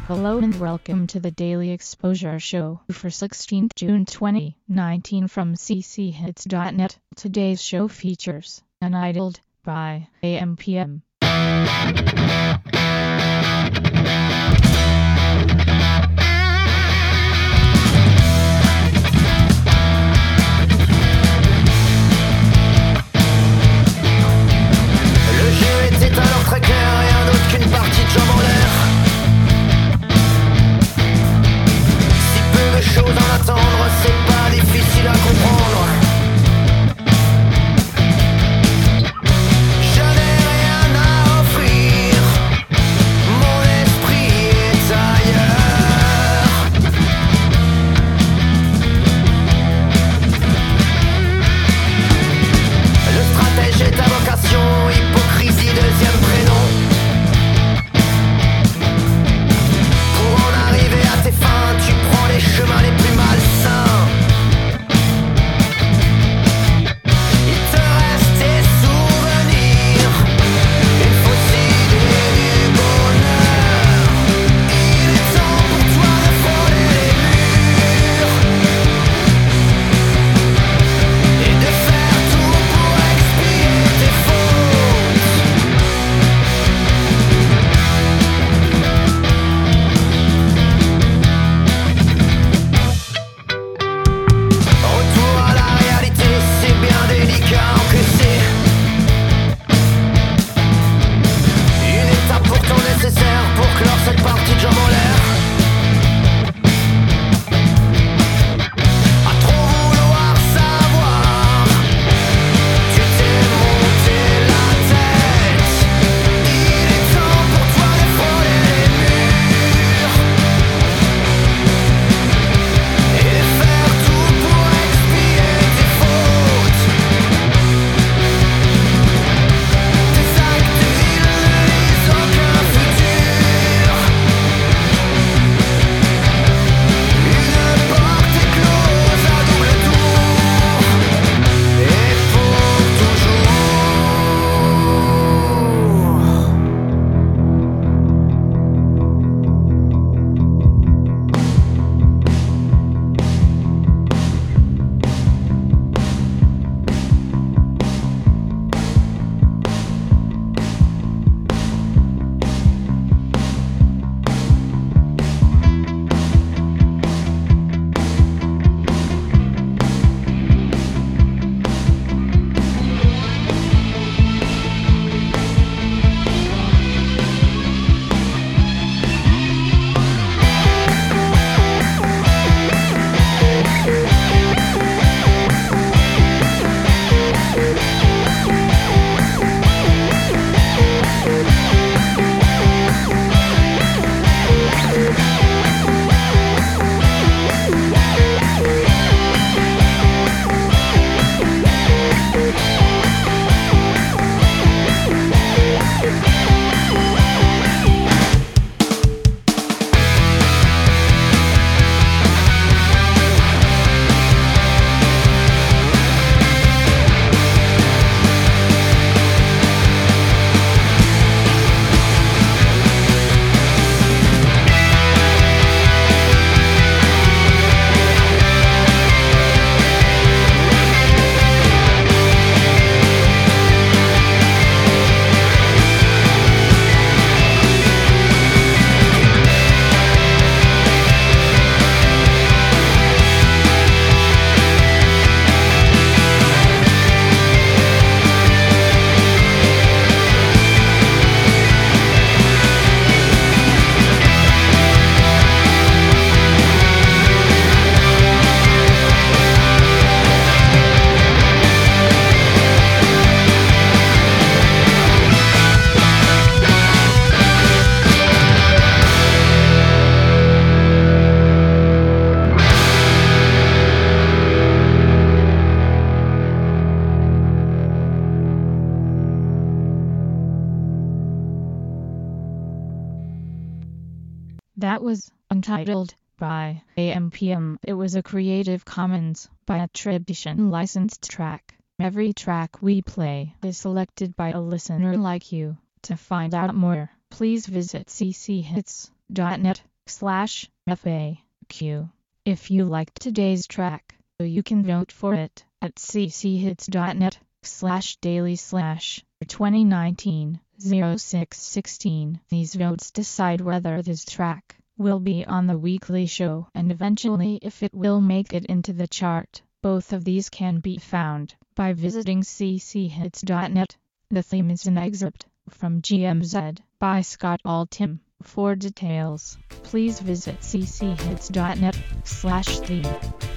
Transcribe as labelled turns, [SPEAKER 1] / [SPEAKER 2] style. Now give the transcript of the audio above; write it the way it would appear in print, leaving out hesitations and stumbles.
[SPEAKER 1] Hello and welcome to the Daily Exposure Show for 16th June 2019 from cchits.net. Today's show features Untitled by AMPM.
[SPEAKER 2] Le jeu était alors très clair, rien d'autre qu'une partie de jambes en l'air. Si peu de choses en attendre, c'est pas difficile à comprendre. Je n'ai rien à offrir, mon esprit est ailleurs. Le stratège est ta vocation, hypocrisie deuxième prénom. Pour en arriver à tes fins, tu prends les chemins les plus malsains. Il te reste tes souvenirs, une faucille du bonheur. Il est temps pour toi de frôler les murs et de faire tout pour expier tes fautes. Retour à la réalité, c'est bien délicat à encaisser. Une étape pourtant nécessaire pour clore cette partie de jambes en l'air. À trop vouloir savoir, tu t'es monté la tête. Il est temps pour toi de frôler les murs et de faire tout pour expier tes fautes. Tes actes, ils ne lisent aucun futur. Une porte est close à double tour et pour toujours.
[SPEAKER 1] That was Untitled by AMPM. It was a Creative Commons by attribution licensed track. Every track we play is selected by a listener like you. To find out more, please visit cchits.net. cchits.net/FAQ. If you liked today's track, you can vote for it at cchits.net/daily/2019-06-16. These votes decide whether this track will be on the weekly show and eventually if it will make it into the chart. Both of these can be found by visiting cchits.net. The theme is an excerpt from GMZ by Scott Altham. For details, please visit cchits.net/theme.